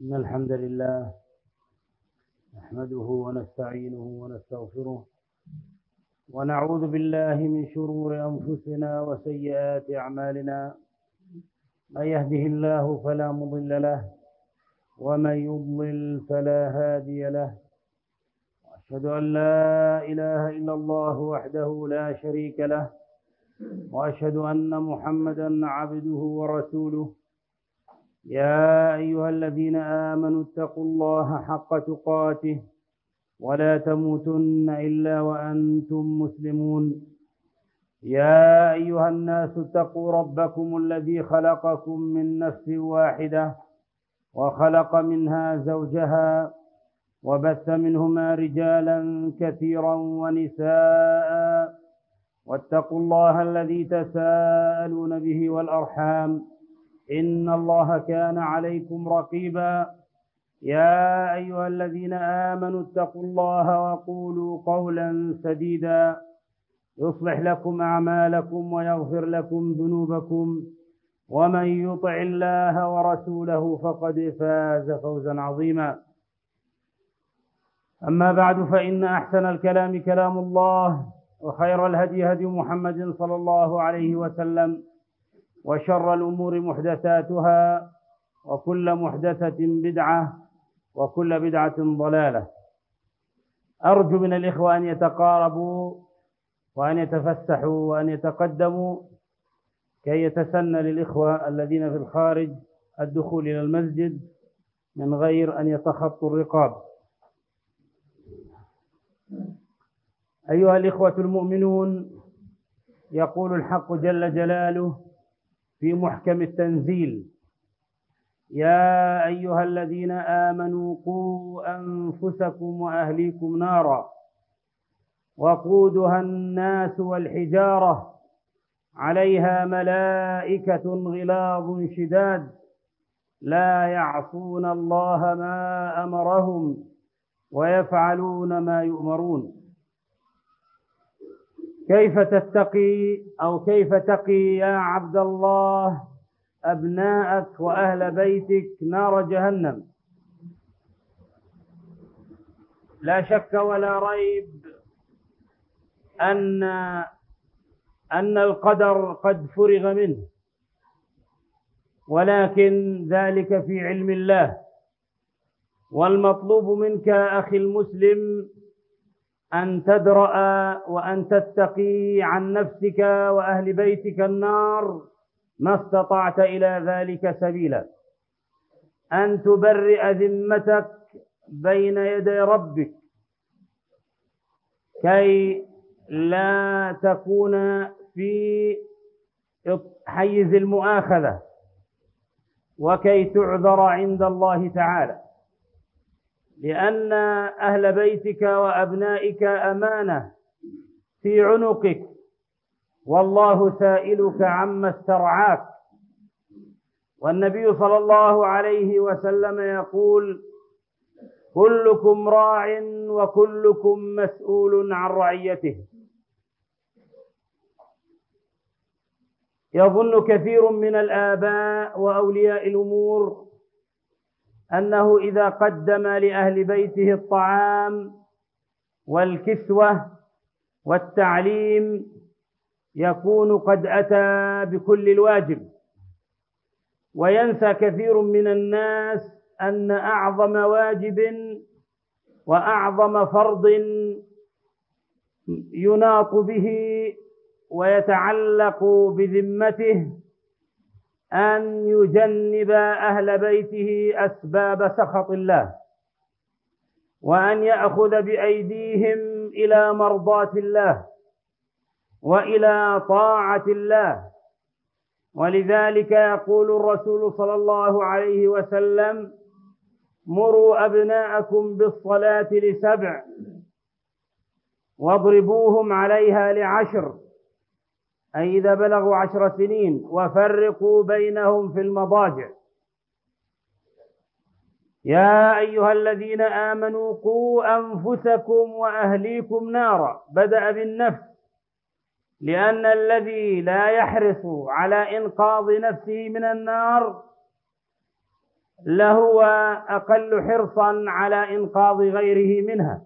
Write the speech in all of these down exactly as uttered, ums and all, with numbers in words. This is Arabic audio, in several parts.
إن الحمد لله نحمده ونستعينه ونستغفره ونعوذ بالله من شرور أنفسنا وسيئات أعمالنا. من يهده الله فلا مضل له ومن يضلل فلا هادي له، وأشهد أن لا إله إلا الله وحده لا شريك له، وأشهد أن محمدا عبده ورسوله. يا أيها الذين آمنوا اتقوا الله حق تقاته ولا تموتن إلا وأنتم مسلمون. يا أيها الناس اتقوا ربكم الذي خلقكم من نفس واحدة وخلق منها زوجها وبث منهما رجالا كثيرا ونساء، واتقوا الله الذي تساءلون به والأرحام إن الله كان عليكم رقيبا. يا أيها الذين آمنوا اتقوا الله وقولوا قولا سديدا يصلح لكم أعمالكم ويغفر لكم ذنوبكم، ومن يطع الله ورسوله فقد فاز فوزا عظيما. أما بعد، فإن أحسن الكلام كلام الله، وخير الهدي هدي محمد صلى الله عليه وسلم، وشر الأمور محدثاتها، وكل محدثة بدعة، وكل بدعة ضلالة. أرجو من الإخوة أن يتقاربوا وأن يتفسحوا وأن يتقدموا كي يتسنى للإخوة الذين في الخارج الدخول إلى المسجد من غير أن يتخطوا الرقاب. أيها الإخوة المؤمنون، يقول الحق جل جلاله في محكم التنزيل: يا أيها الذين آمنوا قوا أنفسكم وأهليكم نارا وقودها الناس والحجارة عليها ملائكة غلاظ شداد لا يعصون الله ما أمرهم ويفعلون ما يؤمرون. كيف تتقي أو كيف تقي يا عبد الله أبناءك وأهل بيتك نار جهنم؟ لا شك ولا ريب أن أن القدر قد فرغ منه، ولكن ذلك في علم الله. والمطلوب منك أخي المسلم أن تدرأ وأن تتقي عن نفسك وأهل بيتك النار ما استطعت إلى ذلك سبيلا، أن تبرئ ذمتك بين يدي ربك كي لا تكون في حيز المؤاخذة، وكي تعذر عند الله تعالى، لأن أهل بيتك وأبنائك أمانة في عنقك، والله سائلك عما استرعاك. والنبي صلى الله عليه وسلم يقول: كلكم راع وكلكم مسؤول عن رعيته. يظن كثير من الآباء وأولياء الأمور أنه إذا قدم لأهل بيته الطعام والكسوة والتعليم يكون قد أتى بكل الواجب، وينسى كثير من الناس أن أعظم واجب وأعظم فرض يناط به ويتعلق بذمته أن يجنب أهل بيته أسباب سخط الله، وأن يأخذ بأيديهم إلى مرضاة الله وإلى طاعة الله. ولذلك يقول الرسول صلى الله عليه وسلم: مروا أبناءكم بالصلاة لسبع واضربوهم عليها لعشر، أي إذا بلغوا عشر سنين، وفرقوا بينهم في المضاجع. يا أيها الذين آمنوا قوا أنفسكم وأهليكم نارا، بدأ بالنفس، لأن الذي لا يحرص على إنقاذ نفسه من النار لهو أقل حرصا على إنقاذ غيره منها.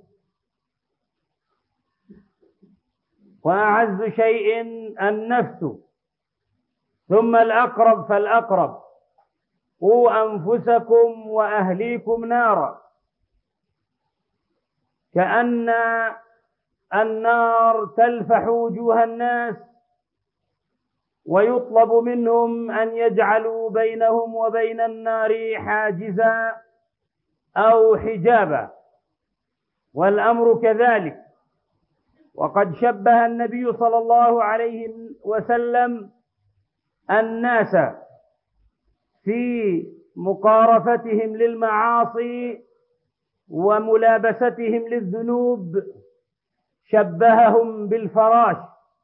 وأعز شيء النفس، ثم الأقرب فالأقرب. قوا أنفسكم وأهليكم نارا. كأن النار تلفح وجوه الناس، ويطلب منهم أن يجعلوا بينهم وبين النار حاجزا أو حجابا، والأمر كذلك. وقد شبه النبي صلى الله عليه وسلم الناس في مقارفتهم للمعاصي وملابستهم للذنوب، شبههم بالفراش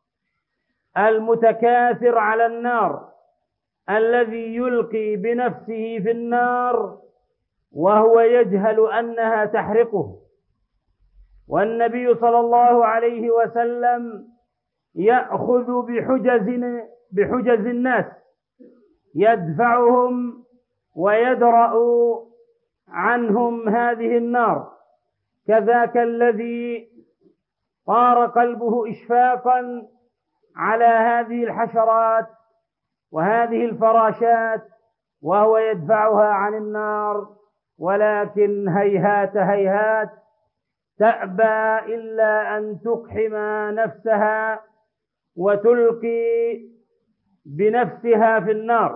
المتكاثر على النار الذي يلقي بنفسه في النار وهو يجهل أنها تحرقه. والنبي صلى الله عليه وسلم يأخذ بحجز بحجز الناس، يدفعهم ويدرأ عنهم هذه النار. كذاك الذي طار قلبه إشفاقا على هذه الحشرات وهذه الفراشات وهو يدفعها عن النار، ولكن هيهات هيهات تأبى إلا أن تقحم نفسها وتلقي بنفسها في النار.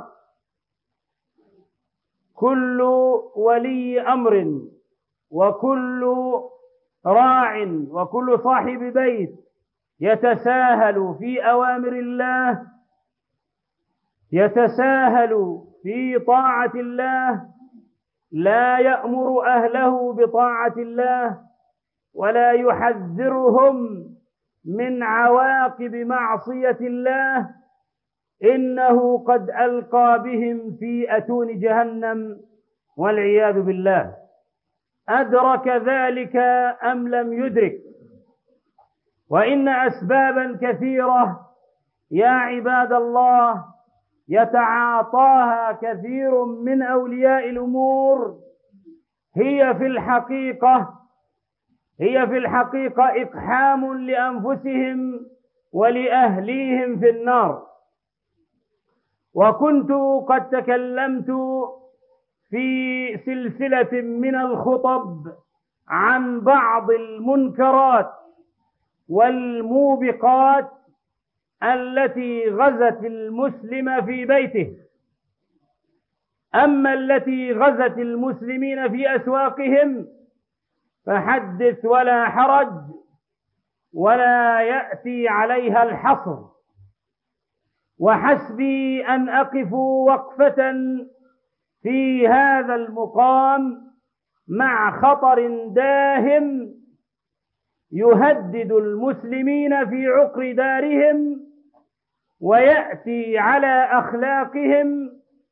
كل ولي أمر وكل راع وكل صاحب بيت يتساهل في أوامر الله، يتساهل في طاعة الله، لا يأمر أهله بطاعة الله ولا يحذرهم من عواقب معصية الله، إنه قد ألقى بهم في أتون جهنم والعياذ بالله. أدرك ذلك أم لم يدرك؟ وإن أسبابا كثيرة يا عباد الله يتعاطاها كثير من أولياء الأمور هي في الحقيقة هي في الحقيقة إقحام لأنفسهم ولأهليهم في النار. وكنت قد تكلمت في سلسلة من الخطب عن بعض المنكرات والموبقات التي غزت المسلم في بيته. أما التي غزت المسلمين في أسواقهم فحدث ولا حرج، ولا يأتي عليها الحصر. وحسبي أن أقف وقفة في هذا المقام مع خطر داهم يهدد المسلمين في عقر دارهم ويأتي على أخلاقهم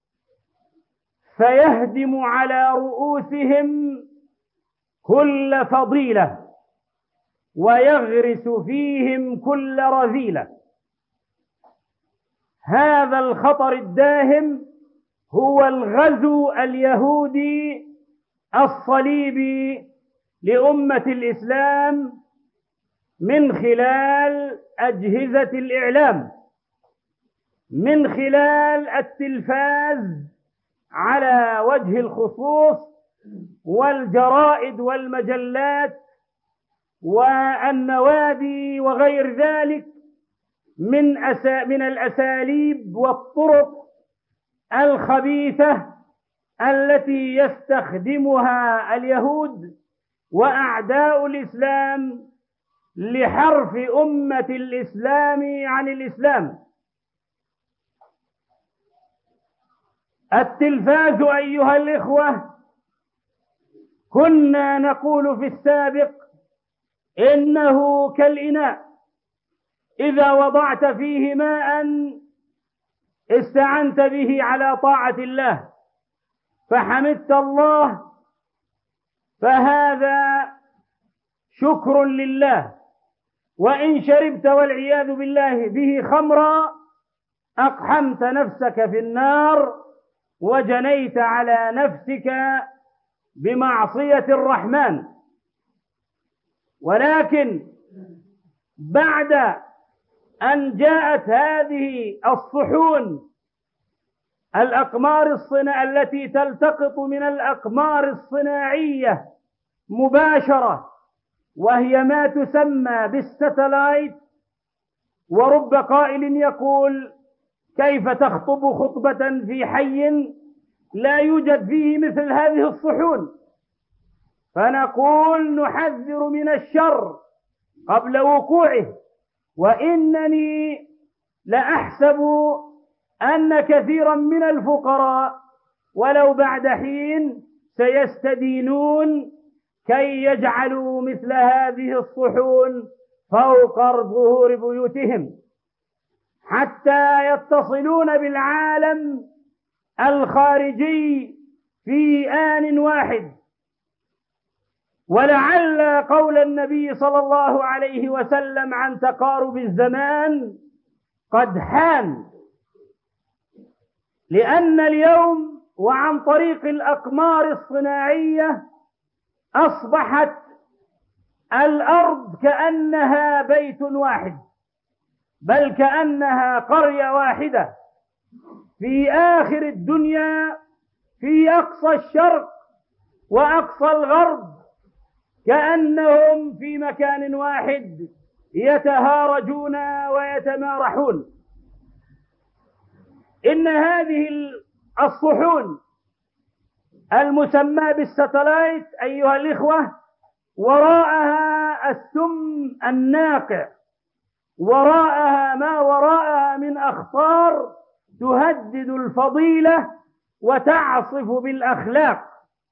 فيهدم على رؤوسهم كل فضيلة ويغرس فيهم كل رذيلة. هذا الخطر الداهم هو الغزو اليهودي الصليبي لأمة الإسلام من خلال أجهزة الإعلام، من خلال التلفاز على وجه الخصوص والجرائد والمجلات والنوادي وغير ذلك من أسا من الأساليب والطرق الخبيثة التي يستخدمها اليهود وأعداء الإسلام لحرف أمة الإسلام عن الإسلام. التلفاز أيها الإخوة، كنا نقول في السابق إنه كالإناء إذا وضعت فيه ماء استعنت به على طاعة الله فحمدت الله فهذا شكر لله. وإن شربت والعياذ بالله به خمرا أقحمت نفسك في النار وجنيت على نفسك بمعصية الرحمن. ولكن بعد أن جاءت هذه الصحون الأقمار الصناعية التي تلتقط من الأقمار الصناعية مباشرة، وهي ما تسمى بالستلايت، ورب قائل يقول: كيف تخطب خطبة في حي لا يوجد فيه مثل هذه الصحون؟ فنقول نحذر من الشر قبل وقوعه. وإنني لأحسب أن كثيرا من الفقراء ولو بعد حين سيستدينون كي يجعلوا مثل هذه الصحون فوق ظهور بيوتهم حتى يتصلون بالعالم الخارجي في آن واحد. ولعل قول النبي صلى الله عليه وسلم عن تقارب الزمان قد حان، لأن اليوم وعن طريق الأقمار الصناعية أصبحت الأرض كأنها بيت واحد، بل كأنها قرية واحدة في آخر الدنيا، في أقصى الشرق وأقصى الغرب، كأنهم في مكان واحد يتهارجون ويتمارحون. إن هذه الصحون المسمى بالستلايت أيها الإخوة وراءها السم الناقع، وراءها ما وراءها من أخطار تهدد الفضيلة وتعصف بالأخلاق،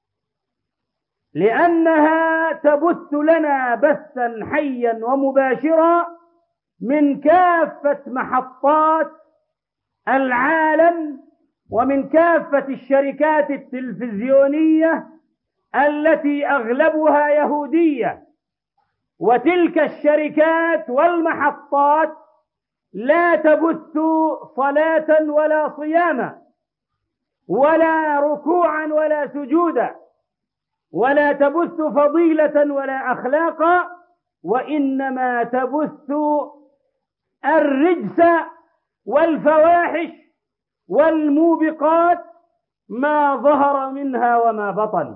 لأنها تبث لنا بثا حيا ومباشرا من كافة محطات العالم ومن كافة الشركات التلفزيونية التي أغلبها يهودية. وتلك الشركات والمحطات لا تبث صلاة ولا صياما ولا ركوعا ولا سجودا، ولا تبث فضيلة ولا أخلاقا، وإنما تبث الرجس والفواحش والموبقات ما ظهر منها وما بطن.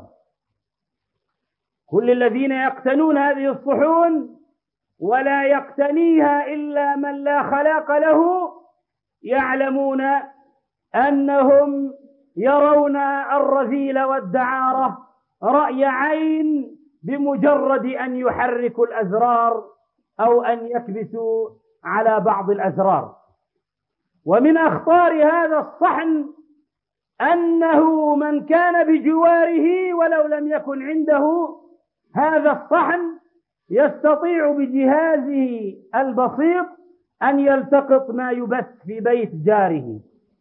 كل الذين يقتنون هذه الصحون ولا يقتنيها إلا من لا خلاق له يعلمون أنهم يرون الرذيل والدعارة رأي عين بمجرد أن يحركوا الأزرار أو أن يكبسوا على بعض الأزرار. ومن أخطار هذا الصحن أنه من كان بجواره ولو لم يكن عنده هذا الصحن يستطيع بجهازه البسيط أن يلتقط ما يبث في بيت جاره،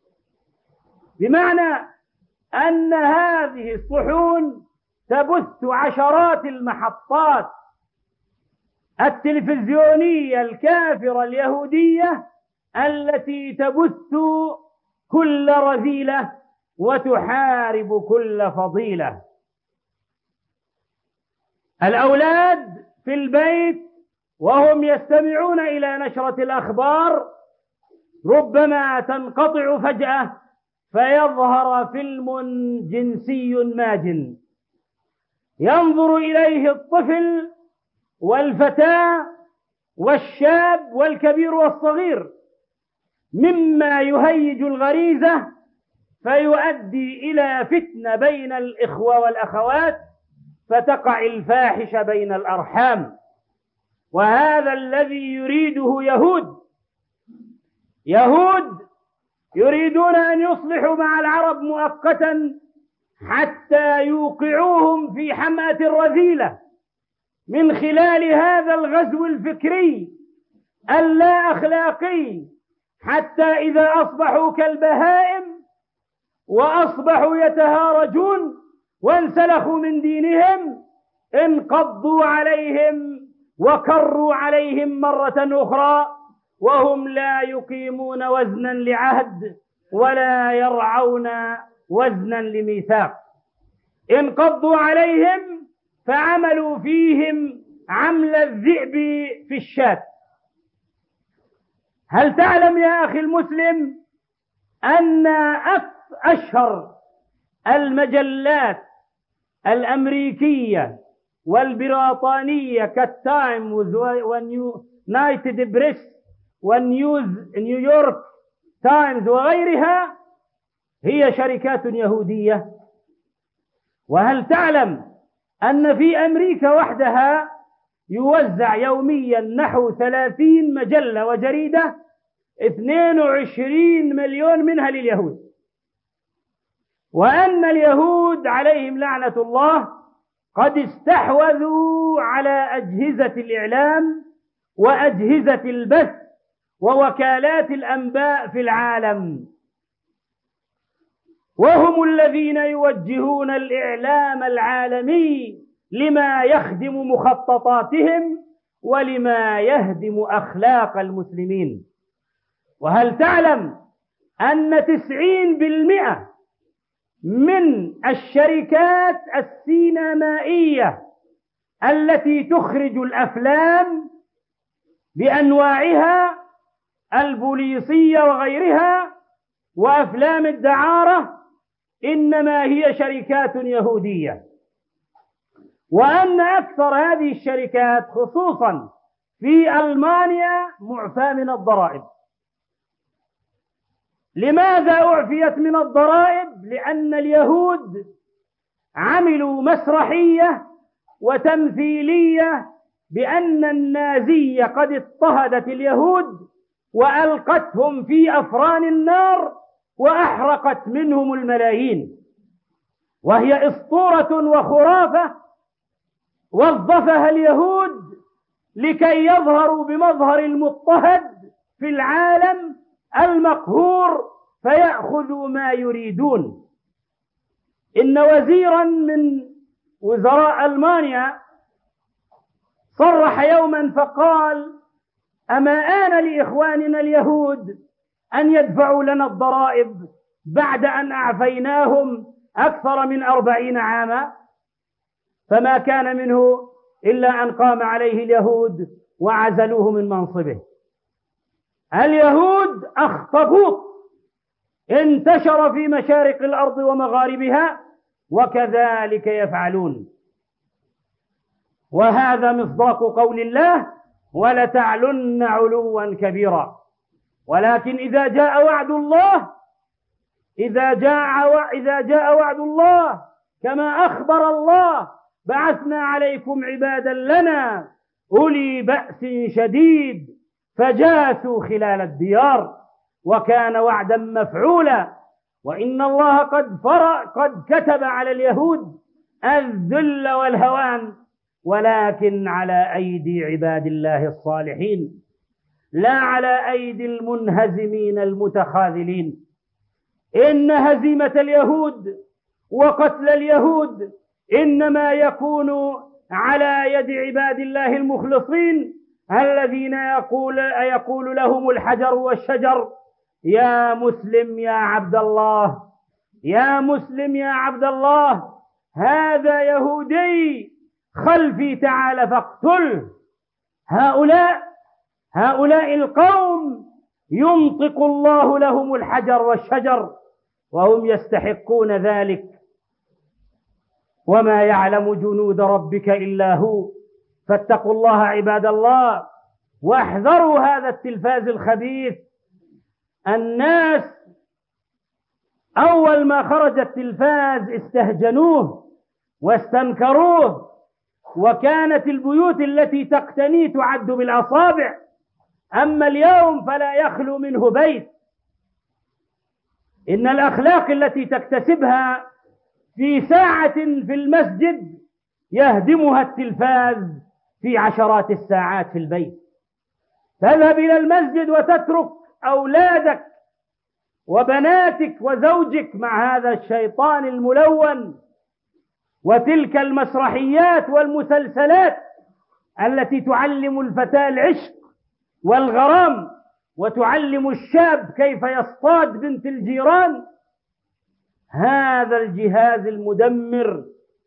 بمعنى أن هذه الصحون تبث عشرات المحطات التلفزيونية الكافرة اليهودية التي تبث كل رذيلة وتحارب كل فضيلة. الأولاد في البيت وهم يستمعون إلى نشرة الأخبار ربما تنقطع فجأة فيظهر فيلم جنسي ماجن ينظر إليه الطفل والفتاة والشاب والكبير والصغير، مما يهيج الغريزة فيؤدي إلى فتنة بين الإخوة والأخوات فتقع الفاحشة بين الأرحام. وهذا الذي يريده يهود يهود يريدون أن يصلحوا مع العرب مؤقتا حتى يوقعوهم في حمأة الرذيلة من خلال هذا الغزو الفكري اللا أخلاقي، حتى إذا أصبحوا كالبهائم وأصبحوا يتهارجون وانسلخوا من دينهم انقضوا عليهم وكروا عليهم مرة أخرى وهم لا يقيمون وزنا لعهد ولا يرعون وزنا لميثاق، انقضوا عليهم فعملوا فيهم عمل الذئب في الشاة. هل تعلم يا أخي المسلم أن أشهر المجلات الأمريكية والبريطانية كالتايمز ونيويورك بريس ونيوز نيويورك تايمز وغيرها هي شركات يهودية؟ وهل تعلم أن في أمريكا وحدها يوزع يوميا نحو ثلاثين مجلة وجريدة، اثنين وعشرين مليون منها لليهود، وأن اليهود عليهم لعنة الله قد استحوذوا على أجهزة الإعلام وأجهزة البث ووكالات الأنباء في العالم، وهم الذين يوجهون الإعلام العالمي لما يخدم مخططاتهم ولما يهدم أخلاق المسلمين. وهل تعلم أن تسعين بالمئة من الشركات السينمائية التي تخرج الأفلام بأنواعها البوليسية وغيرها وأفلام الدعارة إنما هي شركات يهودية، وأن أكثر هذه الشركات خصوصا في ألمانيا معفاة من الضرائب. لماذا أعفيت من الضرائب؟ لأن اليهود عملوا مسرحية وتمثيلية بأن النازية قد اضطهدت اليهود وألقتهم في أفران النار وأحرقت منهم الملايين، وهي أسطورة وخرافة وظفها اليهود لكي يظهروا بمظهر المضطهد في العالم المقهور فيأخذوا ما يريدون. إن وزيرا من وزراء ألمانيا صرح يوما فقال: أما آن لإخواننا اليهود أن يدفعوا لنا الضرائب بعد أن أعفيناهم أكثر من أربعين عاما؟ فما كان منه إلا أن قام عليه اليهود وعزلوه من منصبه. اليهود أخطبوط انتشر في مشارق الأرض ومغاربها، وكذلك يفعلون. وهذا مصداق قول الله: ولتعلن علوا كبيرا. ولكن إذا جاء وعد الله إذا جاء إذا جاء وعد الله كما أخبر الله: بعثنا عليكم عبادا لنا أولي بأس شديد فجاسوا خلال الديار، وكان وعدا مفعولا. وإن الله قد فرأ قد كتب على اليهود الذل والهوان، ولكن على أيدي عباد الله الصالحين، لا على أيدي المنهزمين المتخاذلين. إن هزيمة اليهود وقتل اليهود إنما يكون على يد عباد الله المخلصين الذين يقول, يقول لهم الحجر والشجر: يا مسلم يا عبد الله، يا مسلم يا عبد الله، هذا يهودي خلفي تعال فاقتله. هؤلاء هؤلاء القوم ينطق الله لهم الحجر والشجر وهم يستحقون ذلك، وما يعلم جنود ربك إلا هو. فاتقوا الله عباد الله، واحذروا هذا التلفاز الخبيث. الناس أول ما خرج التلفاز استهجنوه واستنكروه، وكانت البيوت التي تقتني تعد بالأصابع، أما اليوم فلا يخلو منه بيت. إن الأخلاق التي تكتسبها في ساعة في المسجد يهدمها التلفاز في عشرات الساعات في البيت. تذهب إلى المسجد وتترك أولادك وبناتك وزوجك مع هذا الشيطان الملون وتلك المسرحيات والمسلسلات التي تعلم الفتاة العشق والغرام وتعلم الشاب كيف يصطاد بنت الجيران. هذا الجهاز المدمر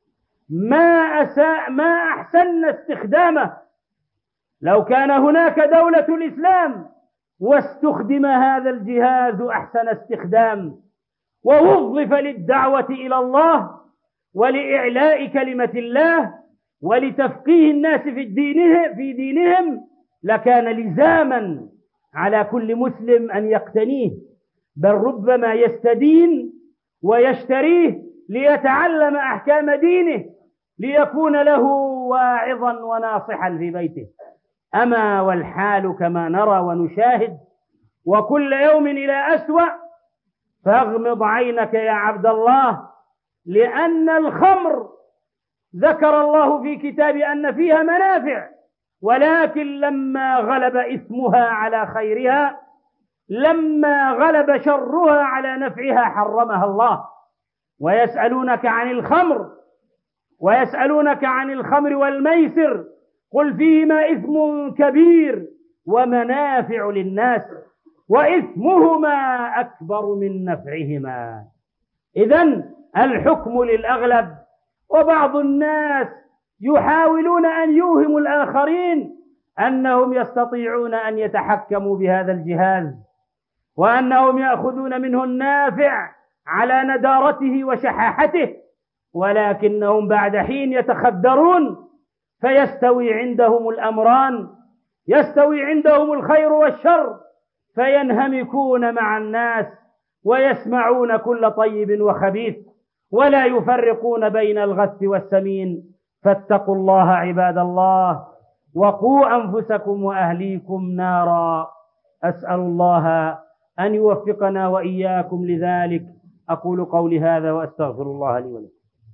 ما أساء ما أحسن استخدامه. لو كان هناك دولة الإسلام واستخدم هذا الجهاز أحسن استخدام ووظف للدعوة إلى الله ولإعلاء كلمة الله ولتفقيه الناس في دينهم في دينهم لكان لزاما على كل مسلم أن يقتنيه، بل ربما يستدين ويشتريه ليتعلم أحكام دينه ليكون له واعظا وناصحا في بيته. أما والحال كما نرى ونشاهد وكل يوم إلى أسوأ، فاغمض عينك يا عبد الله، لأن الخمر ذكر الله في كتابه أن فيها منافع، ولكن لما غلب إثمها على خيرها، لما غلب شرها على نفعها، حرمها الله. ويسألونك عن الخمر ويسألونك عن الخمر والميسر قل فيهما إثم كبير ومنافع للناس وإثمهما أكبر من نفعهما. إذن الحكم للأغلب، وبعض الناس يحاولون أن يوهموا الآخرين أنهم يستطيعون أن يتحكموا بهذا الجهاز وأنهم يأخذون منه النافع على ندارته وشحاحته، ولكنهم بعد حين يتخدرون فيستوي عندهم الأمران، يستوي عندهم الخير والشر، فينهمكون مع الناس ويسمعون كل طيب وخبيث ولا يفرقون بين الغث والسمين. فاتقوا الله عباد الله، وقوا أنفسكم وأهليكم نارا. أسأل الله أن يوفقنا وإياكم لذلك. أقول قولي هذا وأستغفر الله لي ولكم.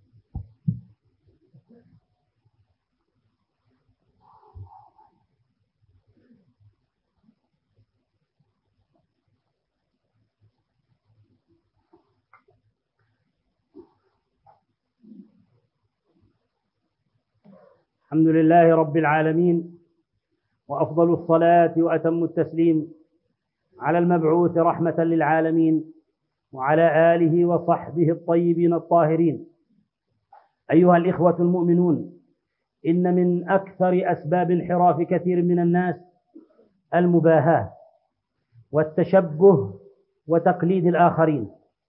الحمد لله رب العالمين، وأفضل الصلاة وأتم التسليم على المبعوث رحمة للعالمين وعلى آله وصحبه الطيبين الطاهرين. أيها الإخوة المؤمنون، إن من أكثر أسباب انحراف كثير من الناس المباهاة والتشبه وتقليد الآخرين،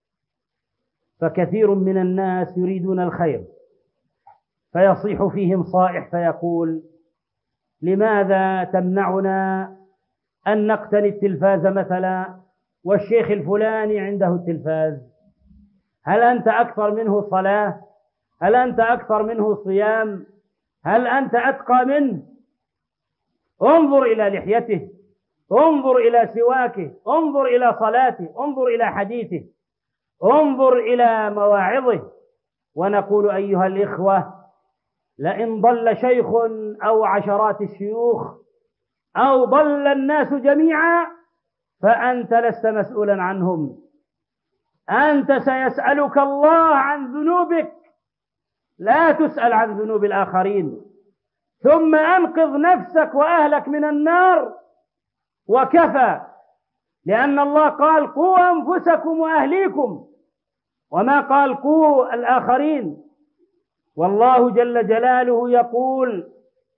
فكثير من الناس يريدون الخير فيصيح فيهم صائح فيقول: لماذا تمنعنا أن نقتني التلفاز مثلا والشيخ الفلاني عنده التلفاز؟ هل أنت أكثر منه صلاة؟ هل أنت أكثر منه صيام؟ هل أنت أتقى منه؟ انظر إلى لحيته، انظر إلى سواكه، انظر إلى صلاته، انظر إلى حديثه، انظر إلى مواعظه. ونقول أيها الإخوة: لئن ضل شيخ أو عشرات الشيوخ أو ضل الناس جميعا فأنت لست مسؤولا عنهم، أنت سيسألك الله عن ذنوبك، لا تسأل عن ذنوب الآخرين. ثم أنقذ نفسك وأهلك من النار وكفى، لأن الله قال: قوا أنفسكم وأهليكم، وما قال قوا الآخرين. والله جل جلاله يقول،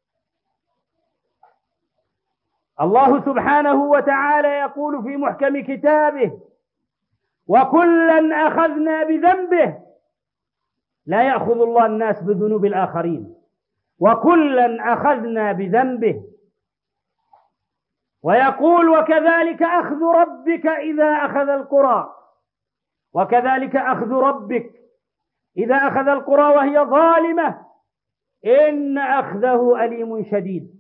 الله سبحانه وتعالى يقول في محكم كتابه: وكلا أخذنا بذنبه. لا يأخذ الله الناس بذنوب الآخرين، وكلا أخذنا بذنبه. ويقول: وكذلك أخذ ربك إذا أخذ القرى، وكذلك أخذ ربك إذا أخذ القرى وهي ظالمة إن أخذه أليم شديد.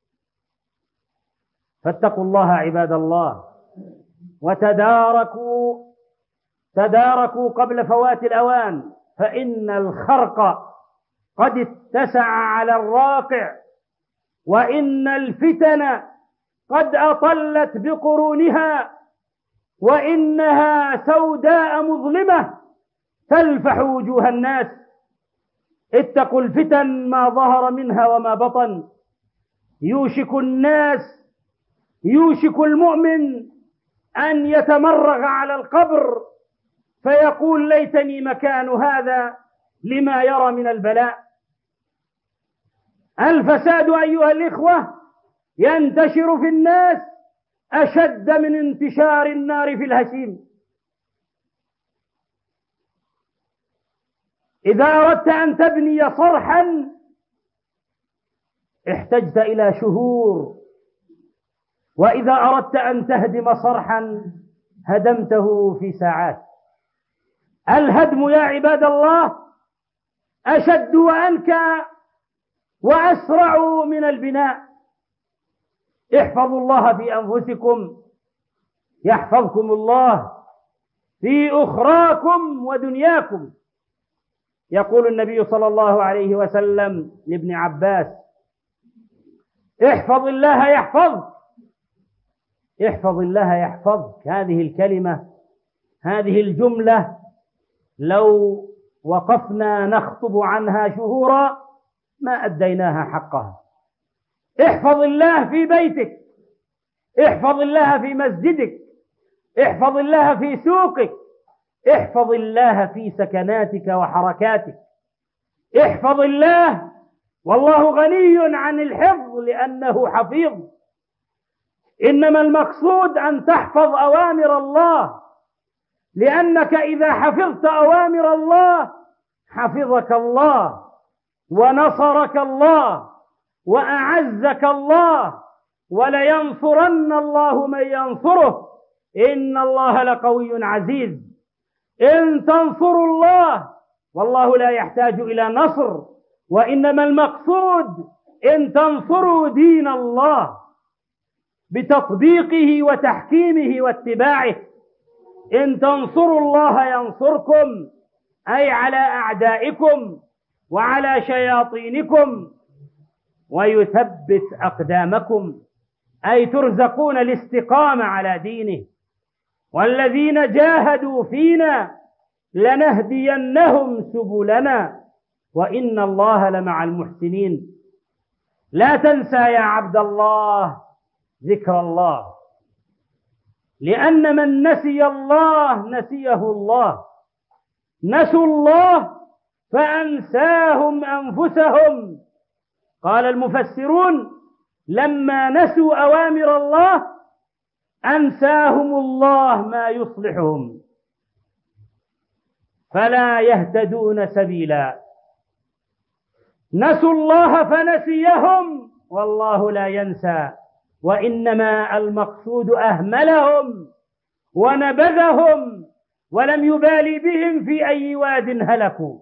فاتقوا الله عباد الله، وتداركوا تداركوا قبل فوات الأوان، فإن الخرق قد اتسع على الراقع، وإن الفتن قد أطلت بقرونها، وإنها سوداء مظلمة تلفح وجوه الناس. اتقوا الفتن ما ظهر منها وما بطن. يوشك الناس يوشك المؤمن أن يتمرغ على القبر فيقول ليتني مكان هذا لما يرى من البلاء. الفساد أيها الإخوة ينتشر في الناس أشد من انتشار النار في الهشيم. إذا أردت أن تبني صرحا احتجت إلى شهور، وإذا أردت أن تهدم صرحا هدمته في ساعات. الهدم يا عباد الله أشد وأنكى وأسرع من البناء. احفظوا الله في أنفسكم يحفظكم الله في أخراكم ودنياكم. يقول النبي صلى الله عليه وسلم لابن عباس: احفظ الله يحفظك، احفظ الله يحفظك. هذه الكلمة، هذه الجملة لو وقفنا نخطب عنها شهورا ما أديناها حقها. احفظ الله في بيتك، احفظ الله في مسجدك، احفظ الله في سوقك، احفظ الله في سكناتك وحركاتك. احفظ الله، والله غني عن الحفظ لأنه حفيظ. إنما المقصود أن تحفظ أوامر الله، لأنك إذا حفظت أوامر الله حفظك الله ونصرك الله وأعزك الله، ولينصرن الله من ينصره، إن الله لقوي عزيز. إن تنصروا الله، والله لا يحتاج إلى نصر، وإنما المقصود إن تنصروا دين الله بتطبيقه وتحكيمه واتباعه. إن تنصروا الله ينصركم، أي على أعدائكم وعلى شياطينكم، ويثبت أقدامكم، أي ترزقون الاستقامة على دينه. والذين جاهدوا فينا لنهدينهم سبلنا وإن الله لمع المحسنين. لا تنسى يا عبد الله ذكر الله، لأن من نسي الله نسيه الله. نسوا الله فأنساهم أنفسهم. قال المفسرون: لما نسوا أوامر الله أنساهم الله ما يصلحهم فلا يهتدون سبيلا. نسوا الله فنسيهم، والله لا ينسى، وإنما المقصود أهملهم ونبذهم ولم يبالي بهم في أي واد هلكوا.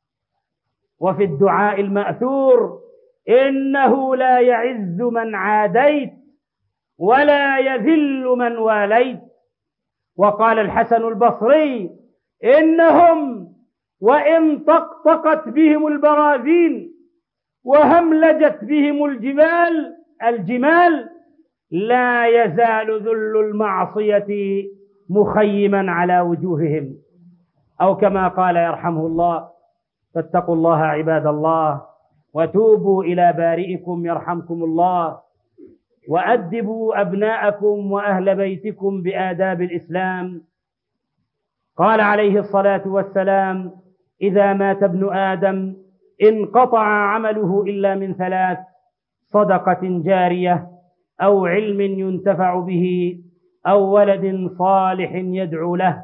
وفي الدعاء المأثور: إنه لا يعز من عاديت ولا يذل من واليت. وقال الحسن البصري: إنهم وإن طقطقت بهم البراذين وهملجت بهم الجبال الجمال لا يزال ذل المعصية مخيما على وجوههم، أو كما قال يرحمه الله: فاتقوا الله عباد الله وتوبوا إلى بارئكم يرحمكم الله، وأدبوا أبناءكم وأهل بيتكم بآداب الإسلام. قال عليه الصلاة والسلام: إذا مات ابن آدم انقطع عمله إلا من ثلاث: صدقة جارية، أو علم ينتفع به، أو ولد صالح يدعو له.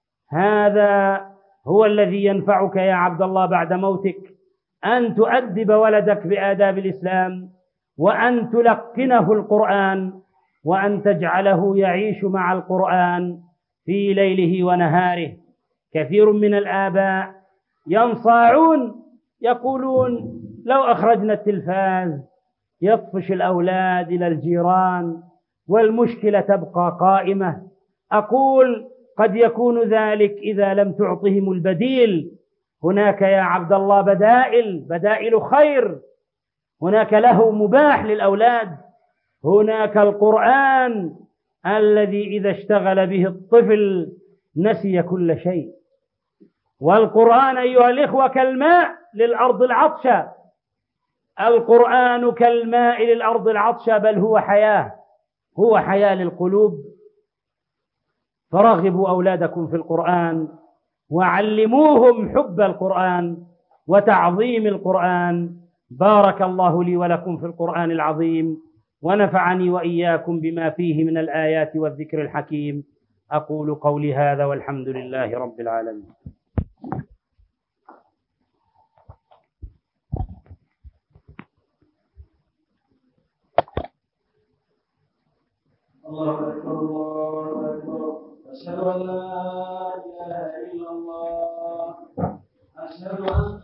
هذا هو الذي ينفعك يا عبد الله بعد موتك، أن تؤدب ولدك بآداب الإسلام، وأن تلقنه القرآن، وأن تجعله يعيش مع القرآن في ليله ونهاره. كثير من الآباء ينصاعون يقولون: لو أخرجنا التلفاز يطفش الأولاد إلى الجيران والمشكلة تبقى قائمة. أقول: قد يكون ذلك إذا لم تعطهم البديل. هناك يا عبد الله بدائل، بدائل خير. هناك له مباح للأولاد. هناك القرآن الذي إذا اشتغل به الطفل نسي كل شيء. والقرآن أيها الإخوة كالماء للأرض العطشة. القرآن كالماء للأرض العطشة، بل هو حياة، هو حياة للقلوب. فرغبوا أولادكم في القرآن، وعلموهم حب القرآن وتعظيم القرآن. بارك الله لي ولكم في القرآن العظيم، ونفعني وإياكم بما فيه من الآيات والذكر الحكيم. أقول قولي هذا والحمد لله رب العالمين. الله أكبر الله أكبر. أشهد أن لا إله إلا الله. أشهد أن